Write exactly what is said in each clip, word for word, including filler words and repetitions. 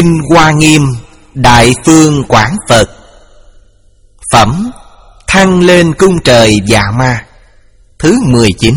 Kinh Hoa Nghiêm Đại Phương Quảng Phật. Phẩm Thăng lên cung trời Dạ Ma thứ mười chín.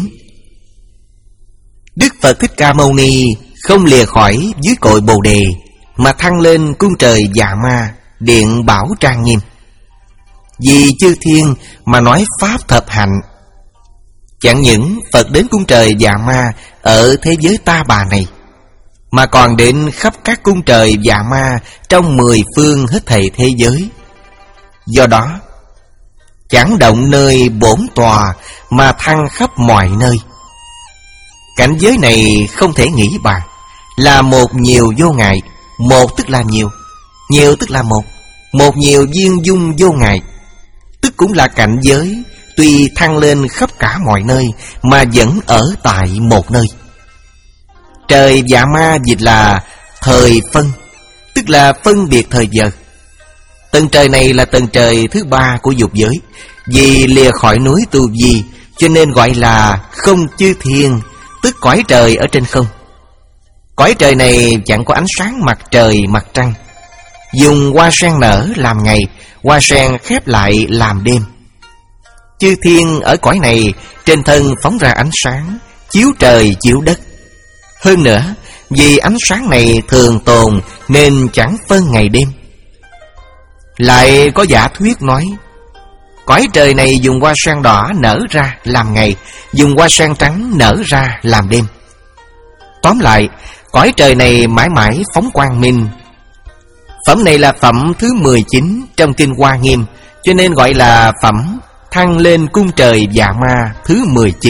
Đức Phật Thích Ca Mâu Ni không lìa khỏi dưới cội Bồ Đề, mà thăng lên cung trời Dạ Ma, điện bảo trang nghiêm. Vì chư thiên mà nói pháp thập hạnh. Chẳng những Phật đến cung trời Dạ Ma ở thế giới ta bà này, mà còn đến khắp các cung trời Dạ Ma trong mười phương hết thảy thế giới. Do đó chẳng động nơi bổn tòa, mà thăng khắp mọi nơi. Cảnh giới này không thể nghĩ bàn, là một nhiều vô ngại. Một tức là nhiều, nhiều tức là một. Một nhiều viên dung vô ngại, tức cũng là cảnh giới tuy thăng lên khắp cả mọi nơi, mà vẫn ở tại một nơi. Trời Dạ Ma dịch là thời phân, tức là phân biệt thời giờ. Tầng trời này là tầng trời thứ ba của dục giới. Vì lìa khỏi núi Tu Di, cho nên gọi là không chư thiên, tức cõi trời ở trên không. Cõi trời này chẳng có ánh sáng mặt trời mặt trăng. Dùng hoa sen nở làm ngày, hoa sen khép lại làm đêm. Chư thiên ở cõi này trên thân phóng ra ánh sáng, chiếu trời chiếu đất. Hơn nữa, vì ánh sáng này thường tồn nên chẳng phân ngày đêm. Lại có giả thuyết nói, cõi trời này dùng hoa sen đỏ nở ra làm ngày, dùng hoa sen trắng nở ra làm đêm. Tóm lại, cõi trời này mãi mãi phóng quang minh. Phẩm này là phẩm thứ mười chín trong Kinh Hoa Nghiêm, cho nên gọi là phẩm thăng lên cung trời Dạ Ma thứ mười chín.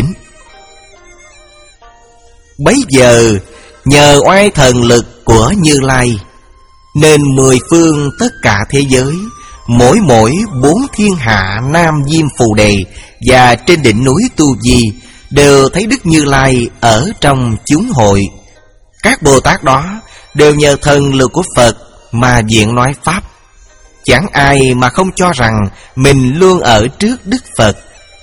Bấy giờ nhờ oai thần lực của Như Lai, nên mười phương tất cả thế giới, mỗi mỗi bốn thiên hạ Nam Diêm Phù Đề và trên đỉnh núi Tu Di đều thấy Đức Như Lai ở trong chúng hội. Các Bồ Tát đó đều nhờ thần lực của Phật mà diện nói pháp. Chẳng ai mà không cho rằng mình luôn ở trước Đức Phật.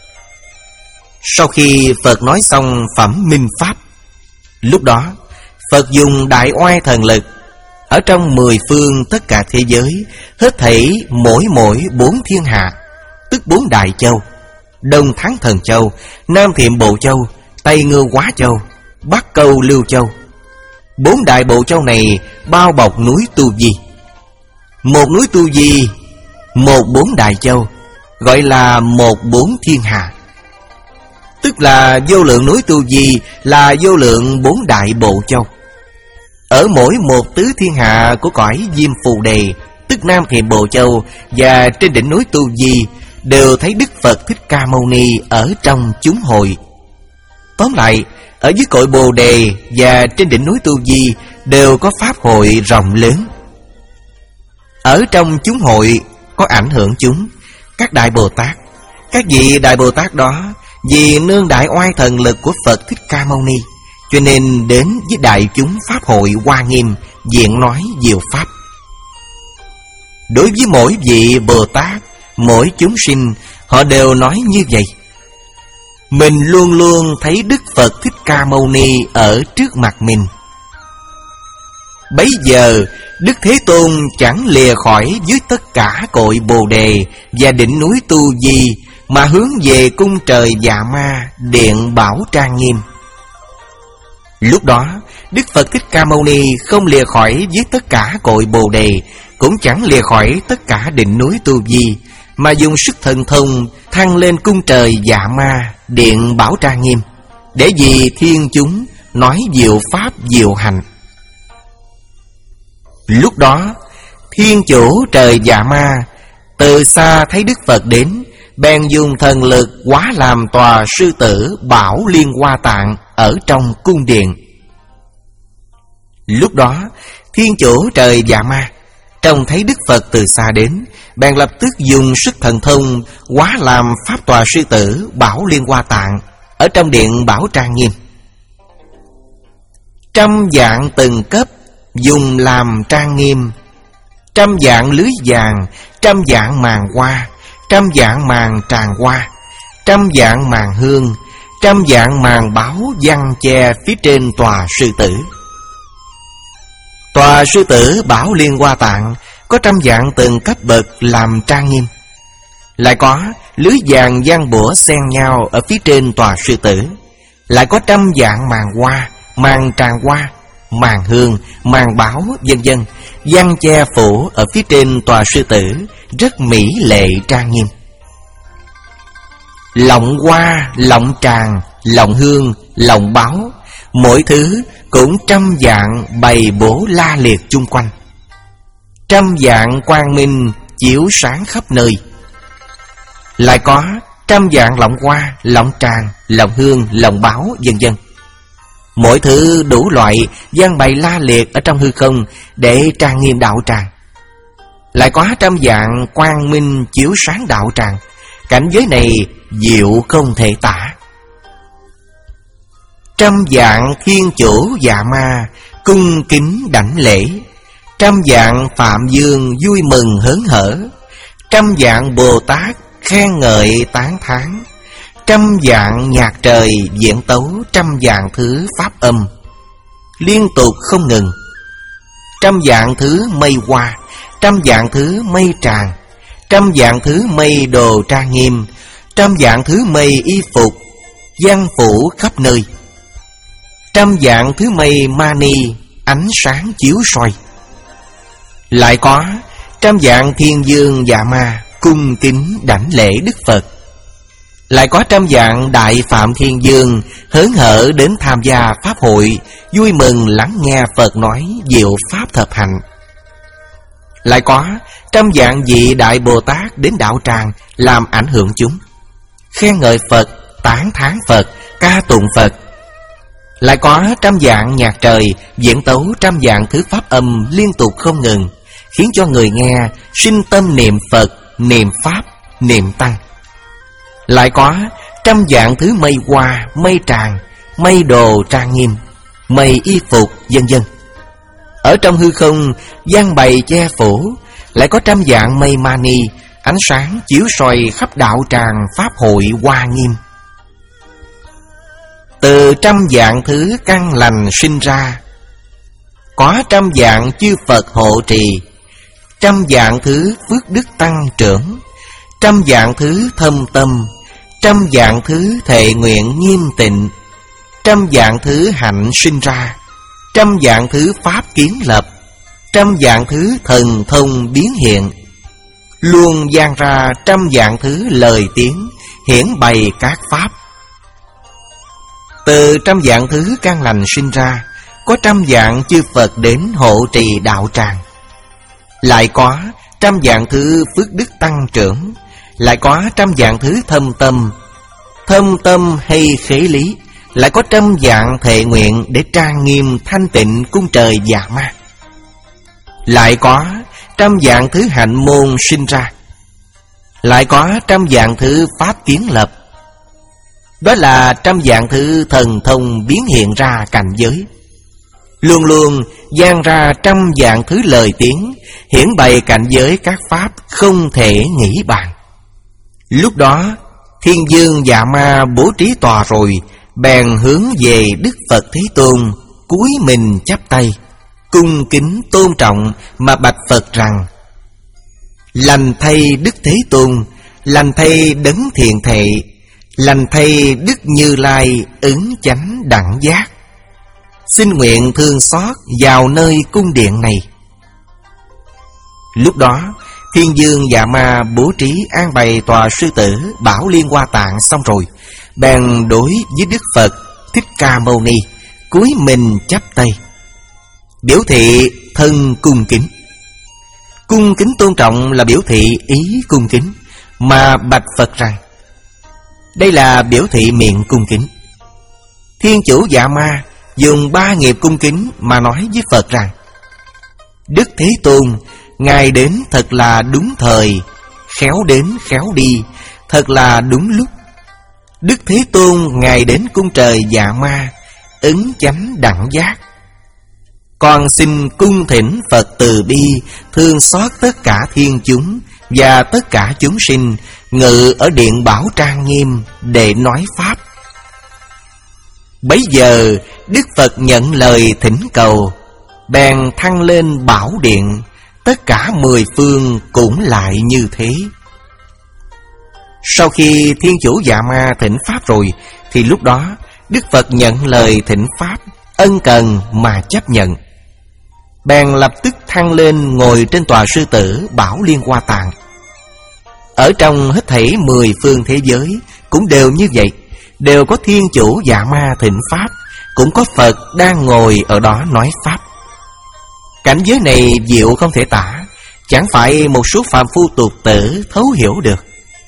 Sau khi Phật nói xong phẩm minh pháp, lúc đó Phật dùng đại oai thần lực ở trong mười phương tất cả thế giới, hết thảy mỗi mỗi bốn thiên hạ, tức bốn đại châu: Đông Thắng Thần Châu, Nam Thiệm Bộ Châu, Tây Ngưu Hóa Châu, Bắc Câu Lưu Châu. Bốn đại bộ châu này bao bọc núi Tu Di. Một núi Tu Di, một bốn đại châu, gọi là một bốn thiên hạ. Tức là vô lượng núi Tu Di là vô lượng bốn đại bộ châu. Ở mỗi một tứ thiên hạ của cõi Diêm Phù Đề, tức Nam Thiệm Bộ Châu, và trên đỉnh núi Tu Di đều thấy Đức Phật Thích Ca Mâu Ni ở trong chúng hội. Tóm lại, ở dưới cội Bồ Đề và trên đỉnh núi Tu Di đều có pháp hội rộng lớn. Ở trong chúng hội có ảnh hưởng chúng, các đại Bồ Tát. Các vị đại Bồ Tát đó vì nương đại oai thần lực của Phật Thích Ca Mâu Ni, cho nên đến với đại chúng pháp hội Hoa Nghiêm, diện nói diệu pháp. Đối với mỗi vị Bồ Tát, mỗi chúng sinh, họ đều nói như vậy: mình luôn luôn thấy Đức Phật Thích Ca Mâu Ni ở trước mặt mình. Bấy giờ Đức Thế Tôn chẳng lìa khỏi dưới tất cả cội Bồ Đề và đỉnh núi Tu Di, mà hướng về cung trời Dạ Ma, điện bảo trang nghiêm. Lúc đó Đức Phật Thích Ca Mâu Ni không lìa khỏi dưới tất cả cội Bồ Đề, cũng chẳng lìa khỏi tất cả đỉnh núi Tu Di, mà dùng sức thần thông thăng lên cung trời Dạ Ma, điện bảo trang nghiêm, để vì thiên chúng nói diệu pháp diệu hạnh. Lúc đó thiên chủ trời Dạ Ma từ xa thấy Đức Phật đến, bèn dùng thần lực hóa làm tòa sư tử Bảo Liên Hoa Tạng ở trong cung điện. Lúc đó thiên chủ trời Dạ Ma trông thấy Đức Phật từ xa đến, bèn lập tức dùng sức thần thông hóa làm pháp tòa sư tử Bảo Liên Hoa Tạng ở trong điện bảo trang nghiêm. Trăm dạng từng cấp dùng làm trang nghiêm, trăm dạng lưới vàng, trăm dạng màn hoa, trăm dạng màn tràng hoa, trăm dạng màn hương, trăm dạng màn báo giăng che phía trên tòa sư tử. Tòa sư tử Bảo Liên Hoa Tạng có trăm vạn từng cấp bậc làm trang nghiêm. Lại có lưới vàng giăng bủa xen nhau ở phía trên tòa sư tử. Lại có trăm vạn màn hoa, màn tràng hoa, màn hương, màn báo, vân vân giăng che phủ ở phía trên tòa sư tử, rất mỹ lệ trang nghiêm. Lọng hoa, lọng tràng, lọng hương, lọng báo, mỗi thứ cũng trăm vạn bày bố la liệt chung quanh. Trăm vạn quang minh chiếu sáng khắp nơi. Lại có trăm vạn lọng hoa, lọng tràng, lọng hương, lọng báo, vân vân mỗi thứ đủ loại giăng bày la liệt ở trong hư không để trang nghiêm đạo tràng. Lại có trăm vạn quang minh chiếu sáng đạo tràng. Cảnh giới này diệu không thể tả. Trăm vạn thiên chủ dạ ma cung kính đảnh lễ. Trăm vạn phạm dương vui mừng hớn hở. Trăm vạn Bồ Tát khen ngợi tán thán. Trăm vạn nhạc trời diễn tấu trăm vạn thứ pháp âm liên tục không ngừng. Trăm vạn thứ mây hoa, trăm vạn thứ mây tràng, trăm vạn thứ mây đồ trang nghiêm, trăm vạn thứ mây y phục giăng phủ khắp nơi. Trăm vạn thứ mây mani ánh sáng chiếu soi. Lại có trăm vạn thiên dương dạ ma cung kính đảnh lễ Đức Phật. Lại có trăm vạn đại phạm thiên dương hớn hở đến tham gia pháp hội, vui mừng lắng nghe Phật nói diệu pháp thập hạnh. Lại có trăm vạn vị đại Bồ Tát đến đạo tràng làm ảnh hưởng chúng, khen ngợi Phật, tán thán Phật, ca tụng Phật. Lại có trăm vạn nhạc trời diễn tấu trăm vạn thứ pháp âm liên tục không ngừng, khiến cho người nghe sinh tâm niệm Phật, niệm Pháp, niệm Tăng. Lại có trăm vạn thứ mây hoa, mây tràng, mây đồ trang nghiêm, mây y phục, vân vân ở trong hư không giăng bày che phủ. Lại có trăm vạn mây mani ánh sáng chiếu soi khắp đạo tràng pháp hội hoa nghiêm. Từ trăm vạn thứ căn lành sinh ra, có trăm vạn chư Phật hộ trì. Trăm vạn thứ phước đức tăng trưởng, trăm vạn thứ thâm tâm, trăm vạn thứ thệ nguyện nghiêm tịnh, trăm vạn thứ hạnh sinh ra, trăm vạn thứ pháp kiến lập, trăm vạn thứ thần thông biến hiện, luôn giang ra trăm vạn thứ lời tiếng hiển bày các pháp. Từ trăm vạn thứ căn lành sinh ra, có trăm vạn chư Phật đến hộ trì đạo tràng. Lại có trăm vạn thứ phước đức tăng trưởng. Lại có trăm vạn thứ thâm tâm, thâm tâm hay khế lý. Lại có trăm vạn thệ nguyện để trang nghiêm thanh tịnh cung trời dạ ma. Lại có trăm vạn thứ hạnh môn sinh ra. Lại có trăm vạn thứ pháp kiến lập. Đó là trăm vạn thứ thần thông biến hiện ra cảnh giới, luôn luôn giang ra trăm vạn thứ lời tiếng hiển bày cảnh giới các pháp không thể nghĩ bàn. Lúc đó thiên dương dạ ma bố trí tòa rồi, bèn hướng về Đức Phật Thế Tôn, cúi mình chắp tay, cung kính tôn trọng mà bạch Phật rằng: lành thay Đức Thế Tôn, lành thay đấng thiện thệ, lành thay Đức Như Lai ứng chánh đẳng giác. Xin nguyện thương xót vào nơi cung điện này. Lúc đó thiên dương dạ ma bố trí an bày tòa sư tử Bảo Liên Hoa Tạng xong rồi, bèn đối với Đức Phật Thích Ca Mâu Ni cúi mình chắp tay, biểu thị thân cung kính. Cung kính tôn trọng là biểu thị ý cung kính, mà bạch Phật rằng đây là biểu thị miệng cung kính. Thiên chủ dạ ma dùng ba nghiệp cung kính mà nói với Phật rằng: Đức Thế Tôn, Ngài đến thật là đúng thời, khéo đến khéo đi, thật là đúng lúc. Đức Thế Tôn, Ngài đến cung trời dạ ma, ứng chánh đẳng giác. Con xin cung thỉnh Phật từ bi, thương xót tất cả thiên chúng và tất cả chúng sinh, ngự ở điện bảo trang nghiêm để nói pháp. Bấy giờ Đức Phật nhận lời thỉnh cầu, bèn thăng lên Bảo Điện. Tất cả mười phương cũng lại như thế. Sau khi Thiên Chủ Dạ Ma thỉnh Pháp rồi, thì lúc đó Đức Phật nhận lời thỉnh Pháp, ân cần mà chấp nhận. Bèn lập tức thăng lên ngồi trên tòa sư tử Bảo Liên Hoa Tạng. Ở trong hết thảy mười phương thế giới cũng đều như vậy, đều có Thiên Chủ Dạ Ma thỉnh Pháp, cũng có Phật đang ngồi ở đó nói Pháp. Cảnh giới này diệu không thể tả, chẳng phải một số phàm phu tục tử thấu hiểu được.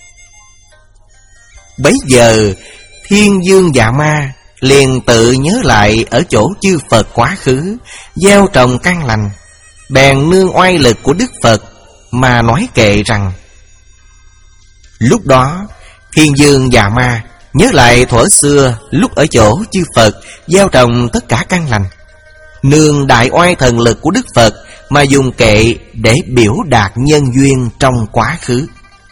Bấy giờ Thiên Dương Dạ Ma liền tự nhớ lại ở chỗ chư Phật quá khứ gieo trồng căn lành, bèn nương oai lực của Đức Phật mà nói kệ rằng: lúc đó Thiên Dương Dạ Ma nhớ lại thuở xưa lúc ở chỗ chư Phật gieo trồng tất cả căn lành, nương đại oai thần lực của Đức Phật mà dùng kệ để biểu đạt nhân duyên trong quá khứ.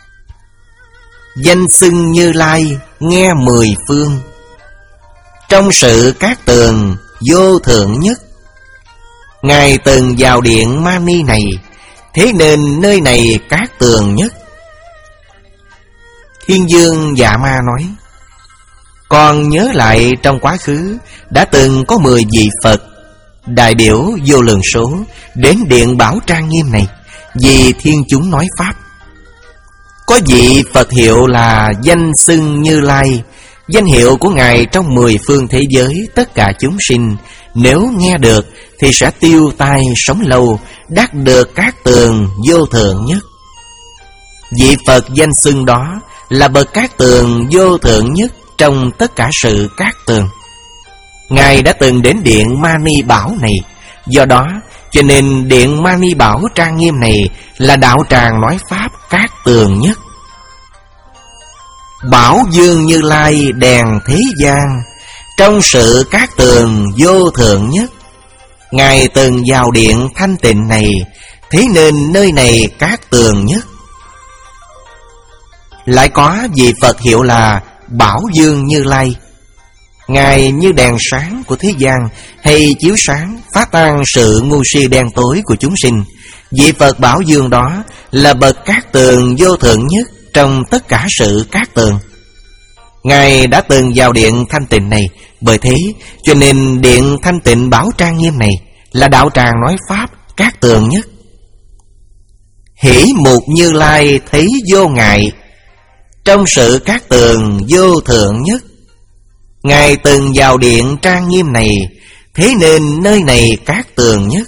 Danh xưng Như Lai nghe mười phương, trong sự cát tường vô thượng nhất. Ngài từng vào điện Mani này, thế nên nơi này cát tường nhất. Thiên Dương Dạ Ma nói: con nhớ lại trong quá khứ đã từng có mười vị Phật đại biểu vô lượng số đến điện Bảo Trang Nghiêm này vì thiên chúng nói Pháp. Có vị Phật hiệu là danh xưng Như Lai, danh hiệu của Ngài trong mười phương thế giới tất cả chúng sinh nếu nghe được thì sẽ tiêu tai sống lâu, đắc được cát tường vô thượng nhất. Vị Phật danh xưng đó là bậc cát tường vô thượng nhất trong tất cả sự cát tường. Ngài đã từng đến điện Mani Bảo này, do đó cho nên điện Mani Bảo Trang Nghiêm này là đạo tràng nói Pháp cát tường nhất. Bảo Dương Như Lai đèn thế gian, trong sự cát tường vô thượng nhất. Ngài từng vào điện thanh tịnh này, thế nên nơi này cát tường nhất. Lại có vị Phật hiệu là Bảo Dương Như Lai. Ngài như đèn sáng của thế gian, hay chiếu sáng phá tan sự ngu si đen tối của chúng sinh. Vị Phật Bảo Dương đó là bậc cát tường vô thượng nhất trong tất cả sự cát tường. Ngài đã từng vào điện thanh tịnh này, bởi thế cho nên điện thanh tịnh Bảo Trang Nghiêm này là đạo tràng nói Pháp cát tường nhất. Hỷ mục Như Lai thấy vô ngại, trong sự cát tường vô thượng nhất. Ngài từng vào điện Trang Nghiêm này, thế nên nơi này cát tường nhất.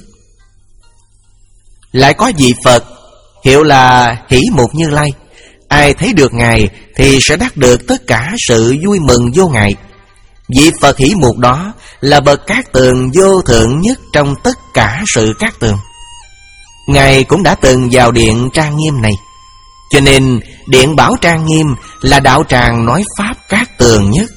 Lại có vị Phật hiệu là Hỷ Mục Như Lai. Ai thấy được Ngài thì sẽ đắc được tất cả sự vui mừng vô ngại. Vị Phật Hỷ Mục đó là bậc cát tường vô thượng nhất trong tất cả sự cát tường. Ngài cũng đã từng vào điện Trang Nghiêm này, cho nên điện Bảo Trang Nghiêm là đạo tràng nói Pháp cát tường nhất.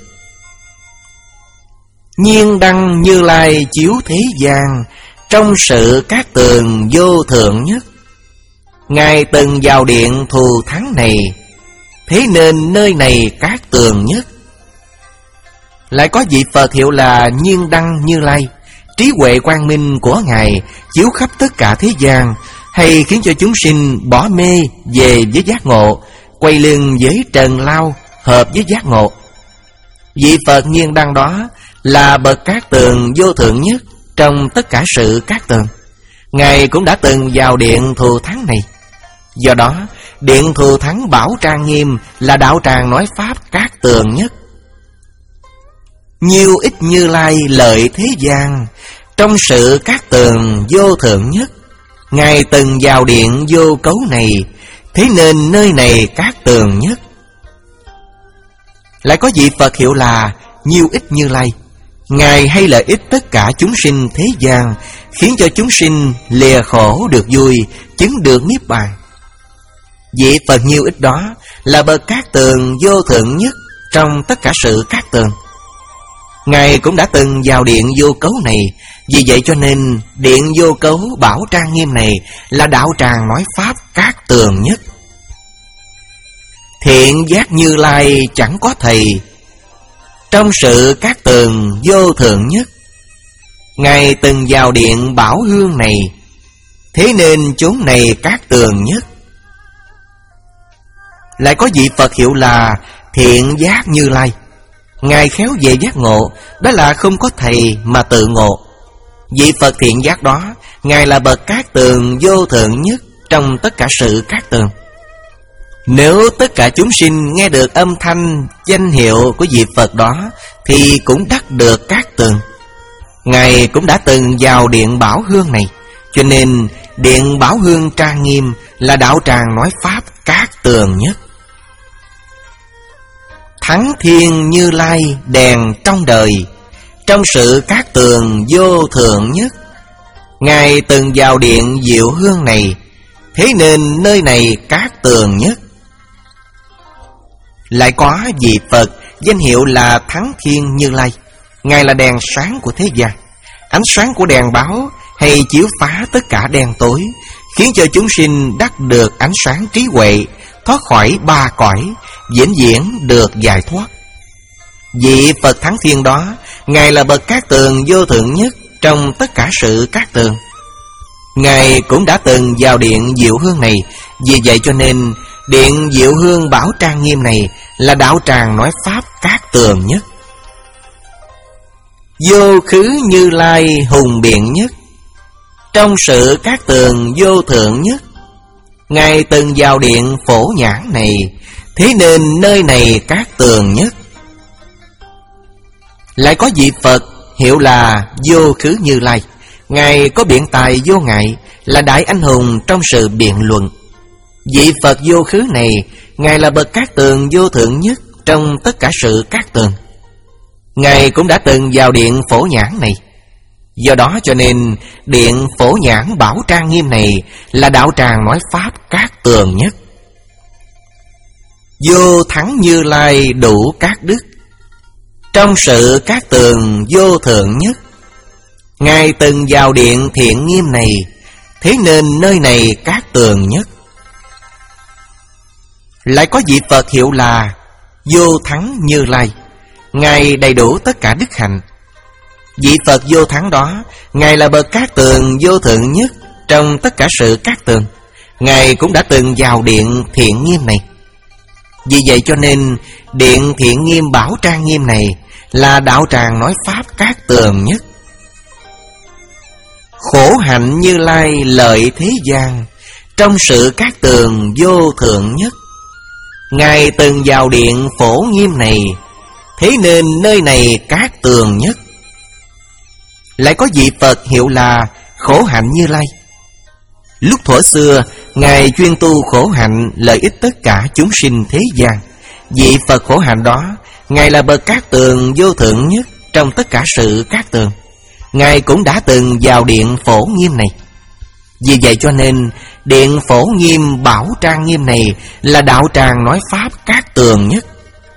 Nhiên đăng Như Lai chiếu thế gian, trong sự cát tường vô thượng nhất. Ngài từng vào điện thù thắng này, thế nên nơi này cát tường nhất. Lại có vị Phật hiệu là Nhiên đăng Như Lai. Trí huệ quang minh của Ngài chiếu khắp tất cả thế gian, hay khiến cho chúng sinh bỏ mê về với giác ngộ, quay lưng với trần lao, hợp với giác ngộ. Vị Phật Nhiên đăng đó là bậc cát tường vô thượng nhất trong tất cả sự cát tường. Ngài cũng đã từng vào điện thù thắng này. Do đó điện thù thắng Bảo Trang Nghiêm là đạo tràng nói Pháp cát tường nhất. Nhiêu ít Như Lai lợi thế gian, trong sự cát tường vô thượng nhất. Ngài từng vào điện vô cấu này, thế nên nơi này cát tường nhất. Lại có vị Phật hiệu là Nhiêu ít Như Lai. Ngài hay lợi ích tất cả chúng sinh thế gian, khiến cho chúng sinh lìa khổ được vui, chứng được niết bàn. Vị Phật Nhiêu ít đó là bậc cát tường vô thượng nhất trong tất cả sự cát tường. Ngài cũng đã từng vào điện vô cấu này, vì vậy cho nên điện vô cấu Bảo Trang Nghiêm này là đạo tràng nói Pháp cát tường nhất. Thiện giác Như Lai chẳng có thầy, trong sự cát tường vô thượng nhất. Ngài từng vào điện Bảo Hương này, thế nên chốn này cát tường nhất. Lại có vị Phật hiệu là Thiện Giác Như Lai. Ngài khéo về giác ngộ, đó là không có thầy mà tự ngộ. Vị Phật Thiện Giác đó, Ngài là bậc cát tường vô thượng nhất trong tất cả sự cát tường. Nếu tất cả chúng sinh nghe được âm thanh danh hiệu của vị Phật đó, thì cũng đắc được cát tường. Ngài cũng đã từng vào điện Bảo Hương này, cho nên điện Bảo Hương trang nghiêm là đạo tràng nói pháp cát tường nhất. Thắng Thiên Như Lai đèn trong đời, trong sự cát tường vô thượng nhất. Ngài từng vào điện Diệu Hương này, thế nên nơi này cát tường nhất. Lại có vị Phật danh hiệu là Thắng Thiên Như Lai. Ngài là đèn sáng của thế gian. Ánh sáng của đèn báo hay chiếu phá tất cả đen tối, khiến cho chúng sinh đắc được ánh sáng trí huệ, thoát khỏi ba cõi, vĩnh viễn được giải thoát. Vị Phật Thắng Thiên đó, Ngài là bậc cát tường vô thượng nhất trong tất cả sự cát tường. Ngài cũng đã từng vào điện Diệu Hương này, vì vậy cho nên điện Diệu Hương Bảo trang nghiêm này là đạo tràng nói pháp cát tường nhất. Vô khứ Như Lai hùng biện nhất, trong sự cát tường vô thượng nhất. Ngài từng vào điện Phổ Nhãn này, thế nên nơi này cát tường nhất. Lại có vị Phật hiệu là Vô khứ Như Lai. Ngài có biện tài vô ngại, là đại anh hùng trong sự biện luận. Vị Phật vô khứ này, Ngài là bậc cát tường vô thượng nhất trong tất cả sự cát tường. Ngài cũng đã từng vào điện Phổ Nhãn này. Do đó cho nên điện Phổ Nhãn Bảo trang nghiêm này là đạo tràng nói pháp cát tường nhất. Vô Thắng Như Lai đủ các đức, trong sự cát tường vô thượng nhất. Ngài từng vào điện Thiện Nghiêm này, thế nên nơi này cát tường nhất. Lại có vị Phật hiệu là Vô Thắng Như Lai. Ngài đầy đủ tất cả đức hạnh. Vị Phật Vô Thắng đó, Ngài là bậc cát tường vô thượng nhất trong tất cả sự cát tường. Ngài cũng đã từng vào điện Thiện Nghiêm này. Vì vậy cho nên điện Thiện Nghiêm Bảo trang nghiêm này là đạo tràng nói pháp cát tường nhất. Khổ hạnh Như Lai lợi thế gian, trong sự cát tường vô thượng nhất. Ngài từng vào điện Phổ Nghiêm này, thế nên nơi này cát tường nhất. Lại có vị Phật hiệu là Khổ hạnh Như Lai. Lúc thuở xưa, Ngài chuyên tu khổ hạnh lợi ích tất cả chúng sinh thế gian. Vị Phật khổ hạnh đó, Ngài là bậc cát tường vô thượng nhất trong tất cả sự cát tường. Ngài cũng đã từng vào điện Phổ Nghiêm này. Vì vậy cho nên điện Phổ Nghiêm Bảo trang nghiêm này là đạo tràng nói pháp cát tường nhất.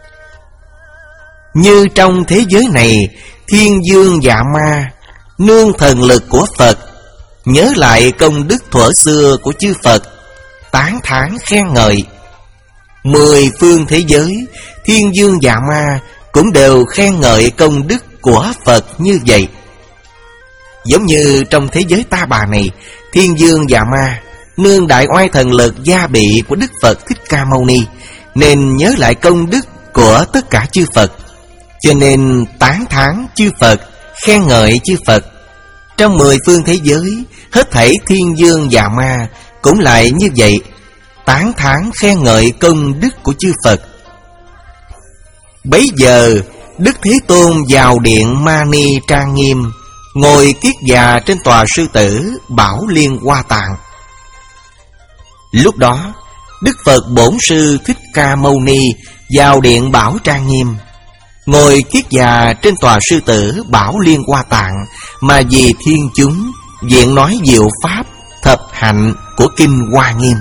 Như trong thế giới này, thiên dương dạ ma nương thần lực của Phật, nhớ lại công đức thuở xưa của chư Phật, tán thán khen ngợi. Mười phương thế giới, thiên dương dạ ma cũng đều khen ngợi công đức của Phật như vậy. Giống như trong thế giới Ta Bà này, thiên dương dạ ma nương đại oai thần lực gia bị của Đức Phật Thích Ca Mâu Ni, nên nhớ lại công đức của tất cả chư Phật, cho nên tán thán chư Phật, khen ngợi chư Phật. Trong mười phương thế giới, hết thảy thiên dương dạ ma cũng lại như vậy, tán thán khen ngợi công đức của chư Phật. Bấy giờ Đức Thế Tôn vào điện Mani trang nghiêm, ngồi kiết già trên tòa sư tử Bảo Liên Hoa Tạng. Lúc đó Đức Phật Bổn Sư Thích Ca Mâu Ni vào điện Bảo trang nghiêm, ngồi kiết già trên tòa sư tử Bảo Liên Hoa Tạng, mà vì thiên chúng viện nói diệu pháp thập hạnh của kinh Hoa Nghiêm.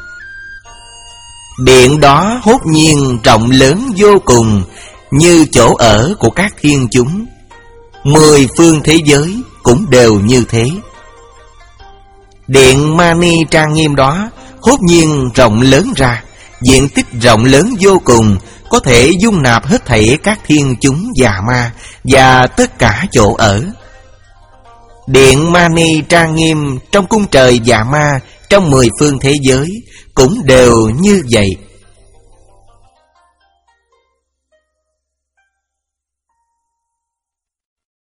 Điện đó hốt nhiên rộng lớn vô cùng, như chỗ ở của các thiên chúng. Mười phương thế giới cũng đều như thế. Điện Mani trang nghiêm đó hốt nhiên rộng lớn ra, diện tích rộng lớn vô cùng, có thể dung nạp hết thảy các thiên chúng già ma và tất cả chỗ ở. Điện Mani trang nghiêm trong cung trời Dạ Ma, trong mười phương thế giới cũng đều như vậy.